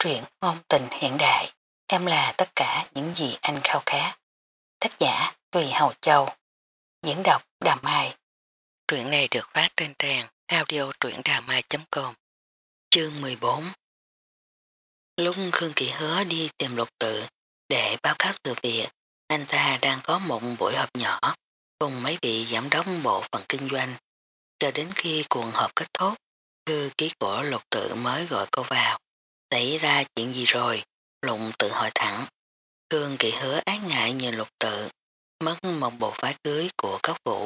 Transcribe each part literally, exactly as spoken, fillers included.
Truyện ngôn tình hiện đại, em là tất cả những gì anh khao khát. Tác giả Tùy Hầu Châu, diễn đọc Đà Mai. Truyện này được phát trên trang audio truyệnđàmai chấm com. Chương mười bốn. Lúc Khương Kỵ Hứa đi tìm Lục Tự để báo cáo sự việc, anh ta đang có một buổi họp nhỏ cùng mấy vị giám đốc bộ phận kinh doanh. Cho đến khi cuộc họp kết thúc, thư ký của Lục Tự mới gọi cô vào. Xảy ra chuyện gì rồi? Lục Tự hỏi thẳng. Khương Kỵ Hứa ái ngại nhìn Lục Tự, mất một bộ váy cưới của Cốc Vũ.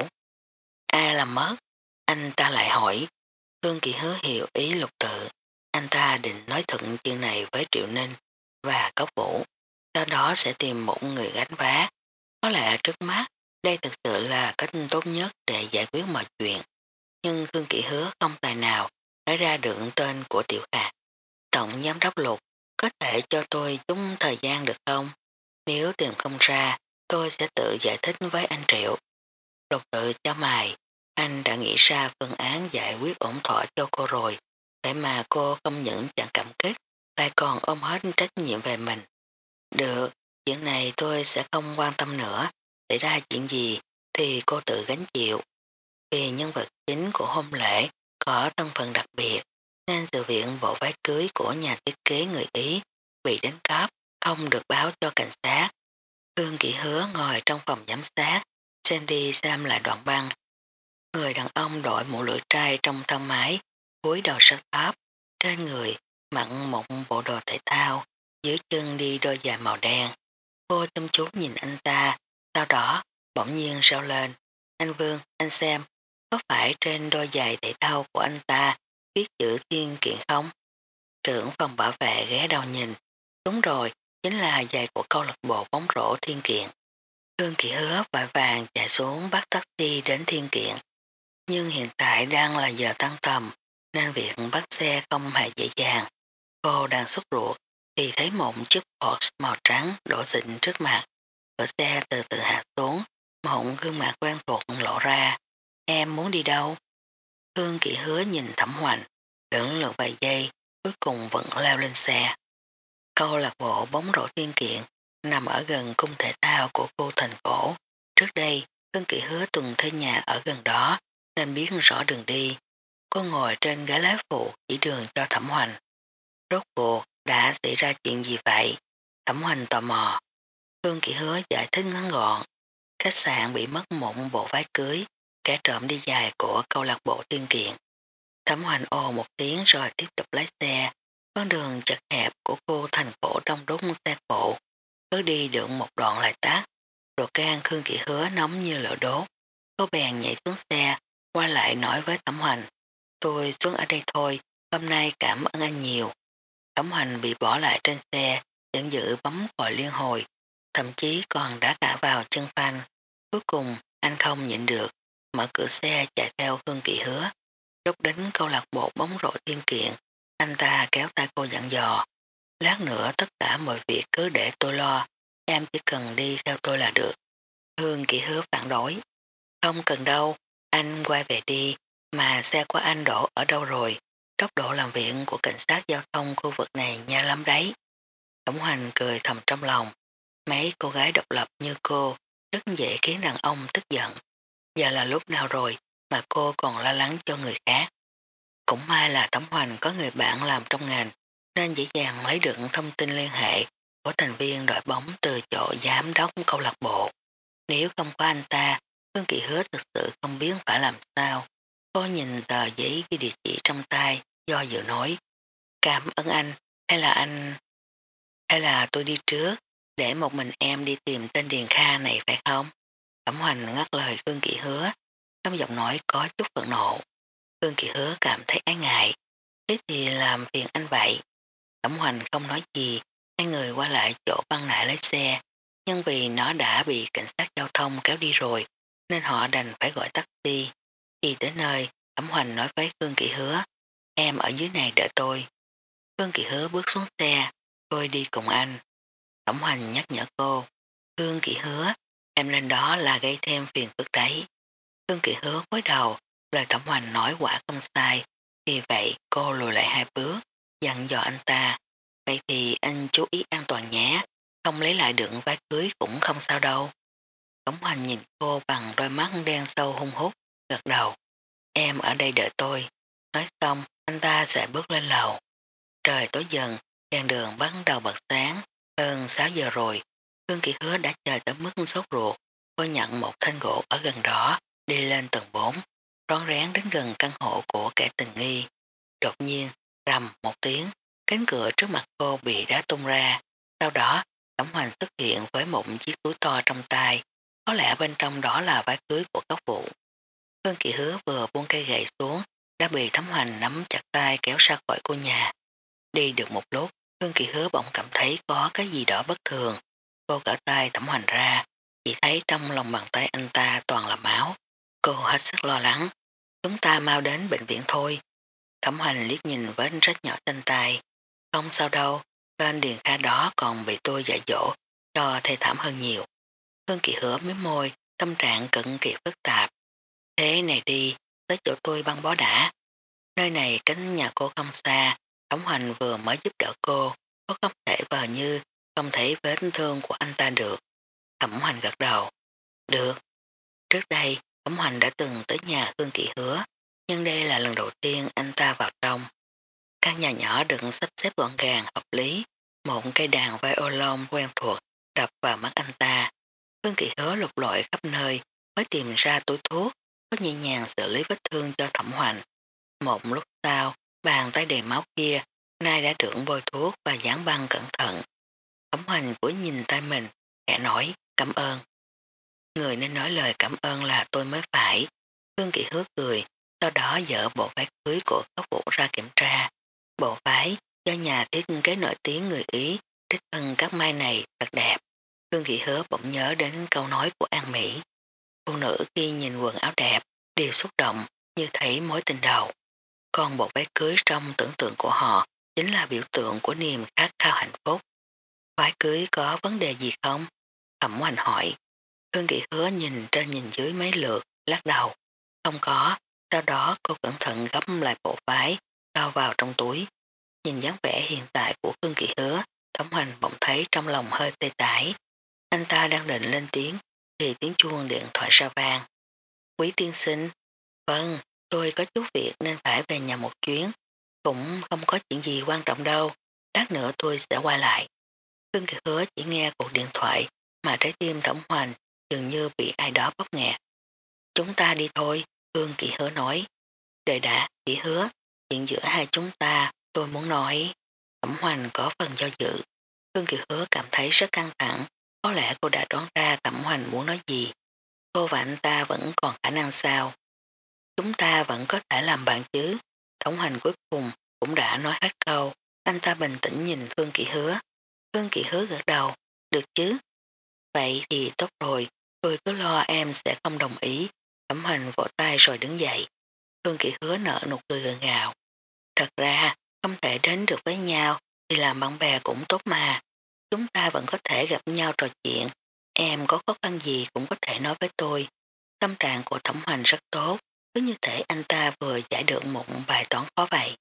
Ai làm mất? Anh ta lại hỏi. Khương Kỵ Hứa hiểu ý Lục Tự. Anh ta định nói thuận chuyện này với Triệu Ninh và Cốc Vũ, sau đó sẽ tìm một người gánh vác. Có lẽ trước mắt đây thực sự là cách tốt nhất để giải quyết mọi chuyện. Nhưng Khương Kỵ Hứa không tài nào nói ra được tên của Tiểu Khả. Tổng giám đốc Lục, có thể cho tôi chút thời gian được không? Nếu tìm không ra, tôi sẽ tự giải thích với anh Triệu. Lục Tự cho mày, anh đã nghĩ ra phương án giải quyết ổn thỏa cho cô rồi, vậy mà cô không những chẳng cảm kích, lại còn ôm hết trách nhiệm về mình. Được, chuyện này tôi sẽ không quan tâm nữa, xảy ra chuyện gì thì cô tự gánh chịu. Vì nhân vật chính của hôn lễ có thân phận đặc biệt, nên sự việc bộ váy cưới của nhà thiết kế người Ý bị đánh cắp không được báo cho cảnh sát. Khương Kỵ Hứa ngồi trong phòng giám sát, xem đi xem lại đoạn băng. Người đàn ông đội mũ lưỡi trai trong thang máy, cúi đầu rất thấp, trên người mặc một bộ đồ thể thao, dưới chân đi đôi giày màu đen. Cô chăm chú nhìn anh ta, sau đó bỗng nhiên rao lên. Anh Vương, anh xem, có phải trên đôi giày thể thao của anh ta viết chữ Thiên Kiện không? Trưởng phòng bảo vệ ghé đầu nhìn. Đúng rồi, chính là giày của câu lạc bộ bóng rổ Thiên Kiện. Khương Kỵ Hứa vội vàng chạy xuống bắt taxi đến Thiên Kiện. Nhưng hiện tại đang là giờ tăng tầm, nên việc bắt xe không hề dễ dàng. Cô đang sốt ruột thì thấy một chiếc Porsche màu trắng đổ xịn trước mặt. Cửa xe từ từ hạ xuống, một gương mặt quen thuộc lộ ra. Em muốn đi đâu? Khương Kỵ Hứa nhìn Thẩm Hoành, lưỡng lượt vài giây, cuối cùng vẫn leo lên xe. Câu lạc bộ bóng rổ Thiên Kiện nằm ở gần cung thể thao của cô thành cổ. Trước đây, Khương Kỵ Hứa tuần thuê nhà ở gần đó, nên biết rõ đường đi. Cô ngồi trên ghế lái phụ chỉ đường cho Thẩm Hoành. Rốt cuộc đã xảy ra chuyện gì vậy? Thẩm Hoành tò mò. Khương Kỵ Hứa giải thích ngắn gọn. Khách sạn bị mất một bộ váy cưới, kẻ trộm đi dài của câu lạc bộ Thiên Kiện. Thẩm Hoành ồ một tiếng rồi tiếp tục lái xe. Con đường chật hẹp của cô thành cổ trong đốt xe cộ, cứ đi được một đoạn lại tắt. Ruột gan Khương Kỵ Hứa nóng như lửa đốt. Cô bèn nhảy xuống xe, qua lại nói với Thẩm Hoành. Tôi xuống ở đây thôi, hôm nay cảm ơn anh nhiều. Thẩm Hoành bị bỏ lại trên xe, vẫn giữ bấm còi liên hồi, thậm chí còn đã cả vào chân phanh. Cuối cùng anh không nhịn được, mở cửa xe chạy theo Khương Kỵ Hứa. Lúc đến câu lạc bộ bóng rổ Thiên Kiện, anh ta kéo tay cô dặn dò. Lát nữa tất cả mọi việc cứ để tôi lo, em chỉ cần đi theo tôi là được. Khương Kỵ Hứa phản đối. Không cần đâu, anh quay về đi, mà xe của anh đổ ở đâu rồi? Tốc độ làm việc của cảnh sát giao thông khu vực này nhanh lắm đấy. Thẩm Hoành cười thầm trong lòng. Mấy cô gái độc lập như cô rất dễ khiến đàn ông tức giận. Giờ là lúc nào rồi mà cô còn lo lắng cho người khác. Cũng may là Thẩm Hoành có người bạn làm trong ngành, nên dễ dàng lấy được thông tin liên hệ của thành viên đội bóng từ chỗ giám đốc câu lạc bộ. Nếu không có anh ta, Phương Kỳ Hứa thực sự không biết phải làm sao. Cô nhìn tờ giấy ghi địa chỉ trong tay, do dự nói. Cảm ơn anh, hay là anh... hay là tôi đi trước, để một mình em đi tìm tên Điền Kha này phải không? Thẩm Hoành ngắt lời Phương Kỳ Hứa, trong giọng nói có chút phẫn nộ. Phương Kỳ Hứa cảm thấy ái ngại. Thế thì làm phiền anh vậy. Thẩm Hoành không nói gì, hai người qua lại chỗ băng nại lấy xe, nhưng vì nó đã bị cảnh sát giao thông kéo đi rồi, nên họ đành phải gọi taxi. Khi tới nơi, Thẩm Hoành nói với Khương Kỵ Hứa, em ở dưới này đợi tôi. Khương Kỵ Hứa bước xuống xe, tôi đi cùng anh. Thẩm Hoành nhắc nhở cô, Khương Kỵ Hứa, em lên đó là gây thêm phiền phức đấy. Khương Kỵ Hứa cúi đầu, lời Thẩm Hoành nói quả không sai, vì vậy cô lùi lại hai bước, dặn dò anh ta, Vậy thì anh chú ý an toàn nhé, không lấy lại được váy cưới cũng không sao đâu. Tống Hoành nhìn cô bằng đôi mắt đen sâu hung hút, gật đầu. Em ở đây đợi tôi. Nói xong, anh ta sẽ bước lên lầu. Trời tối dần, đèn đường bắt đầu bật sáng, hơn sáu giờ rồi. Khương Kỳ Hứa đã chờ tới mức sốt ruột. Cô nhận một thanh gỗ ở gần đó, đi lên tầng bốn, rón rén đến gần căn hộ của kẻ tình nghi. Đột nhiên, rầm một tiếng, cánh cửa trước mặt cô bị đá tung ra. Sau đó, Tống Hoành xuất hiện với một chiếc túi to trong tay. Có lẽ bên trong đó là váy cưới của Cốc Vũ. Khương Kỳ Hứa vừa buông cây gậy xuống, đã bị Tống Hoành nắm chặt tay kéo ra khỏi cô nhà. Đi được một lúc, Khương Kỳ Hứa bỗng cảm thấy có cái gì đó bất thường. Cô gỡ tay Tống Hoành ra, chỉ thấy trong lòng bàn tay anh ta toàn là máu. Cô hết sức lo lắng. Chúng ta mau đến bệnh viện thôi. Thẩm Hoành liếc nhìn vết rách nhỏ trên tay. Không sao đâu, tên Điền Kha đó còn bị tôi dạy dỗ, cho thê thảm hơn nhiều. Khương Kỳ Hứa miếm môi, tâm trạng cực kỳ phức tạp. Thế này đi, tới chỗ tôi băng bó đã. Nơi này cách nhà cô không xa, Thẩm Hoành vừa mới giúp đỡ cô, có không thể vờ như không thấy vết thương của anh ta được. Thẩm Hoành gật đầu. Được. Trước đây, Thẩm Hoành đã từng tới nhà Khương Kỳ Hứa, nhưng đây là lần đầu tiên anh ta vào trong. Căn nhà nhỏ được sắp xếp gọn gàng hợp lý, một cây đàn violon quen thuộc đập vào mắt anh ta. Khương Kỳ Hứa lục lọi khắp nơi mới tìm ra túi thuốc, có nhẹ nhàng xử lý vết thương cho Thẩm Hoành. Một lúc sau, bàn tay đầy máu kia nay đã được bôi thuốc và dán băng cẩn thận. Thẩm Hoành cúi nhìn tay mình, khẽ nói cảm ơn. Người nên nói lời cảm ơn là tôi mới phải. Khương Kỳ Hứa cười, sau đó dỡ bộ váy cưới của Cốc Vũ ra kiểm tra. Bộ váy do nhà thiết kế nổi tiếng người Ý đích thân các mai này thật đẹp. Khương Kỳ Hứa bỗng nhớ đến câu nói của An Mỹ. Phụ nữ khi nhìn quần áo đẹp đều xúc động như thấy mối tình đầu. Còn bộ váy cưới trong tưởng tượng của họ chính là biểu tượng của niềm khát khao hạnh phúc. Váy cưới có vấn đề gì không? Thẩm Hoành hỏi. Khương Kỳ Hứa nhìn trên nhìn dưới mấy lượt, lắc đầu. Không có, sau đó cô cẩn thận gấp lại bộ váy, bao vào trong túi. Nhìn dáng vẻ hiện tại của Khương Kỳ Hứa, Thẩm Hoành bỗng thấy trong lòng hơi tê tái. Anh ta đang định lên tiếng, thì tiếng chuông điện thoại ra vang. Quý tiên sinh, vâng, tôi có chút việc nên phải về nhà một chuyến. Cũng không có chuyện gì quan trọng đâu, lát nữa tôi sẽ quay lại. Khương Kỳ Hứa chỉ nghe cuộc điện thoại mà trái tim Thẩm Hoành dường như bị ai đó bóp nghẹt. Chúng ta đi thôi, Khương Kỳ Hứa nói. Đợi đã, Kỳ Hứa, chuyện giữa hai chúng ta tôi muốn nói. Thẩm Hoành có phần do dự. Khương Kỳ Hứa cảm thấy rất căng thẳng, có lẽ cô đã đoán ra Thẩm Hoành muốn nói gì. Cô và anh ta vẫn còn khả năng sao? Chúng ta vẫn có thể làm bạn chứ. Thẩm Hoành cuối cùng cũng đã nói hết câu. Anh ta bình tĩnh nhìn Khương Kỳ Hứa. Khương Kỳ Hứa gật đầu. Được chứ? Vậy thì tốt rồi, tôi cứ lo em sẽ không đồng ý. Thẩm Hoành vỗ tay rồi đứng dậy. Khương Kỳ Hứa nở nụ cười gượng gạo. Thật ra, không thể đến được với nhau thì làm bạn bè cũng tốt mà. Chúng ta vẫn có thể gặp nhau trò chuyện. Em có khó khăn gì cũng có thể nói với tôi. Tâm trạng của Thẩm Hoành rất tốt, cứ như thể anh ta vừa giải được một bài toán khó vậy.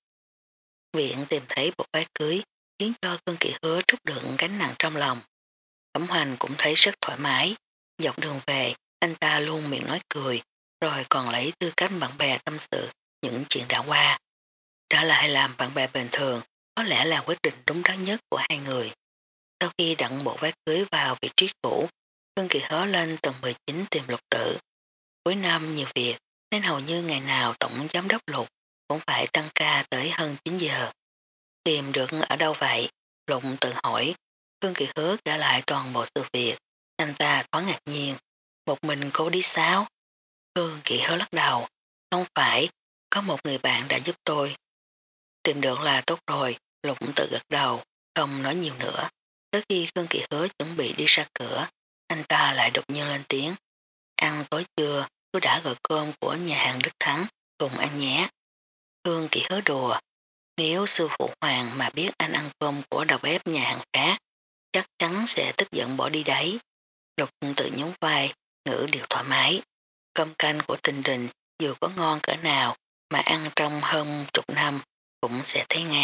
Viện tìm thấy bộ váy cưới khiến cho Khương Kỳ Hứa trút đựng gánh nặng trong lòng. Thẩm Hoành cũng thấy rất thoải mái. Dọc đường về, anh ta luôn miệng nói cười, rồi còn lấy tư cách bạn bè tâm sự những chuyện đã qua. Trở lại làm bạn bè bình thường, có lẽ là quyết định đúng đắn nhất của hai người. Sau khi đặt bộ váy cưới vào vị trí cũ, Khương Kỳ Hứa lên tầng mười chín tìm Lục Tự. Cuối năm nhiều việc, nên hầu như ngày nào tổng giám đốc Lục cũng phải tăng ca tới hơn chín giờ. Tìm được ở đâu vậy? Lục tự hỏi. Khương Kỳ Hứa kể lại toàn bộ sự việc. Anh ta thoáng ngạc nhiên. Một mình cô đi sao? Khương Kỳ Hứa lắc đầu. Không phải, có một người bạn đã giúp tôi. Tìm được là tốt rồi. Lục tự gật đầu, không nói nhiều nữa. Tới khi Khương Kỳ Hứa chuẩn bị đi ra cửa, anh ta lại đột nhiên lên tiếng. Ăn tối trưa, tôi đã gọi cơm của nhà hàng Đức Thắng, cùng ăn nhé. Khương Kỳ Hứa đùa. Nếu sư phụ Hoàng mà biết anh ăn cơm của đầu bếp nhà hàng khác, chắc chắn sẽ tức giận bỏ đi đấy. Lục tự nhún vai, ngữ điệu thoải mái. Cơm canh của Tình Đình dù có ngon cỡ nào mà ăn trong hơn chục năm cũng sẽ thấy ngán,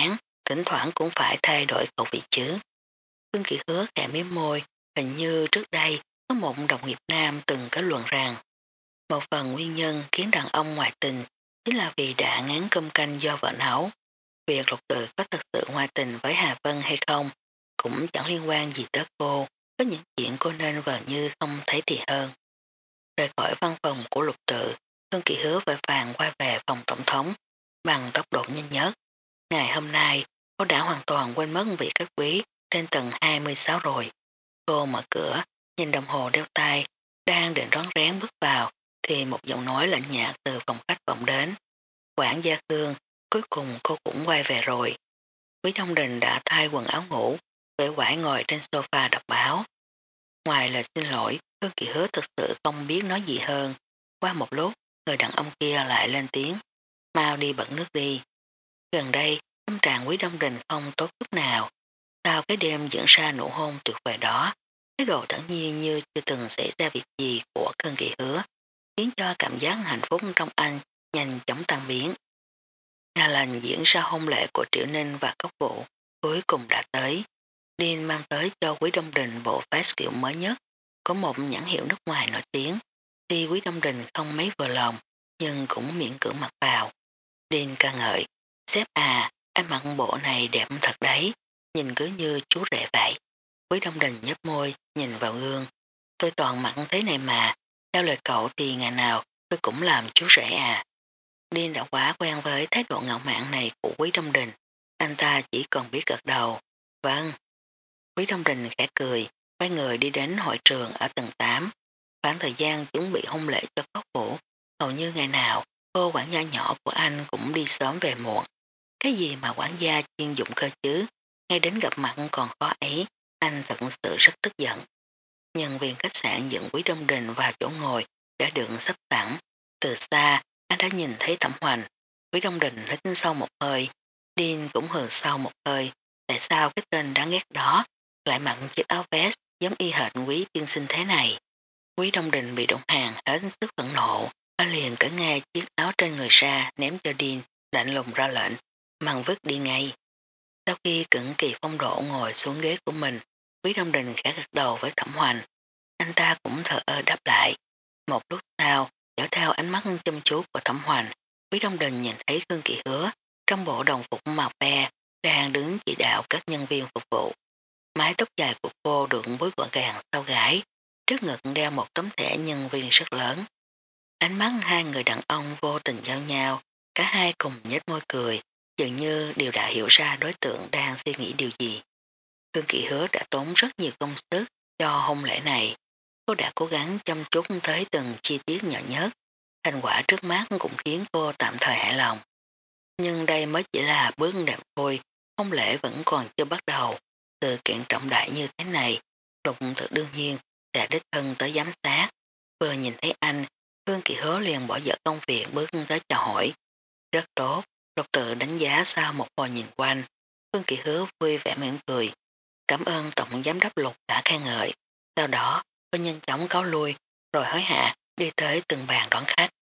thỉnh thoảng cũng phải thay đổi khẩu vị chứ. Phương Kỳ Hứa khẽ miếm môi, hình như trước đây có một đồng nghiệp nam từng kết luận rằng một phần nguyên nhân khiến đàn ông ngoại tình chính là vì đã ngán cơm canh do vợ nấu. Việc Lục Tự có thật sự ngoại tình với Hà Vân hay không cũng chẳng liên quan gì tới cô, có những chuyện cô nên vờ như không thấy thì hơn. Rời khỏi văn phòng của Lục Tự, Phương Kỳ Hứa vội vàng quay về phòng tổng thống bằng tốc độ nhanh nhất. Ngày hôm nay, cô đã hoàn toàn quên mất vị khách quý trên tầng hai mươi sáu rồi. Cô mở cửa, nhìn đồng hồ đeo tay, đang định rón rén bước vào, thì một giọng nói lạnh nhạt từ phòng khách vọng đến. Quản gia Khương, cuối cùng cô cũng quay về rồi. Quý Đông Đình đã thay quần áo ngủ, vẻ quải ngồi trên sofa đọc báo. Ngoài lời xin lỗi, Phương Kỳ Hứa thực sự không biết nói gì hơn. Qua một lúc, người đàn ông kia lại lên tiếng. Mau đi bận nước đi. Gần đây, tâm trạng Quý Đông Đình không tốt chút nào. Sau cái đêm diễn ra nụ hôn tuyệt vời đó, thái độ thản nhiên như chưa từng xảy ra việc gì của Phương Kỳ Hứa, khiến cho cảm giác hạnh phúc trong anh nhanh chóng tan biến. Ngày lành diễn ra hôn lễ của Triệu Ninh và Cốc Vũ cuối cùng đã tới. Điên mang tới cho Quý Đông Đình bộ váy kiểu mới nhất, có một nhãn hiệu nước ngoài nổi tiếng. Tuy Quý Đông Đình không mấy vừa lòng, nhưng cũng miễn cưỡng mặc vào. Điên ca ngợi, sếp à, anh mặc bộ này đẹp thật đấy, nhìn cứ như chú rể vậy. Quý Đông Đình nhấp môi, nhìn vào gương. Tôi toàn mặc thế này mà, theo lời cậu thì ngày nào tôi cũng làm chú rể à. Điên đã quá quen với thái độ ngạo mạn này của Quý Đông Đình, anh ta chỉ còn biết gật đầu. Vâng. Quý Đông Đình khẽ cười, quay người đi đến hội trường ở tầng tám. Khoảng thời gian chuẩn bị hôn lễ cho Cốc Vũ, hầu như ngày nào cô quản gia nhỏ của anh cũng đi sớm về muộn. Cái gì mà quản gia chuyên dụng cơ chứ, ngay đến gặp mặt còn khó ấy, anh thật sự rất tức giận. Nhân viên khách sạn dẫn Quý Đông Đình vào chỗ ngồi đã được sắp sẵn. Từ xa, anh đã nhìn thấy Thẩm Hoành. Quý Đông Đình hít sâu một hơi, Điên cũng hừ sâu một hơi. Tại sao cái tên đáng ghét đó lại mặc chiếc áo vest giống y hệt Quý tiên sinh thế này? Quý Đông Đình bị động hàng hết sức phẫn nộ, anh liền cởi ngay chiếc áo trên người ra ném cho Điên, lạnh lùng ra lệnh, mang vứt đi ngay. Sau khi cẩn kỳ phong độ ngồi xuống ghế của mình, Quý Đông Đình khẽ gật đầu với Thẩm Hoành. Anh ta cũng thờ ơ đáp lại. Một lúc sau, dõi theo ánh mắt chăm chú của Thẩm Hoành, Quý Đông Đình nhìn thấy Khương Kỳ Hứa trong bộ đồng phục màu be đang đứng chỉ đạo các nhân viên phục vụ. Mái tóc dài của cô được búi gọn gàng sau gáy, trước ngực đeo một tấm thẻ nhân viên rất lớn. Ánh mắt hai người đàn ông vô tình giao nhau, cả hai cùng nhếch môi cười, dường như đều đã hiểu ra đối tượng đang suy nghĩ điều gì. Khương Kỳ Hứa đã tốn rất nhiều công sức cho hôn lễ này. Cô đã cố gắng chăm chút tới từng chi tiết nhỏ nhất. Thành quả trước mắt cũng khiến cô tạm thời hài lòng. Nhưng đây mới chỉ là bước đệm thôi, hôn lễ vẫn còn chưa bắt đầu. Sự kiện trọng đại như thế này, Lục Tự đương nhiên sẽ đích thân tới giám sát. Vừa nhìn thấy anh, Phương Kỳ Hứa liền bỏ dở công việc bước tới chào hỏi. Rất tốt, Lục Tự đánh giá sau một hồi nhìn quanh. Phương Kỳ Hứa vui vẻ mỉm cười. Cảm ơn Tổng Giám đốc Lục đã khen ngợi. Sau đó, cô nhanh chóng cáo lui, rồi hối hạ đi tới từng bàn đón khách.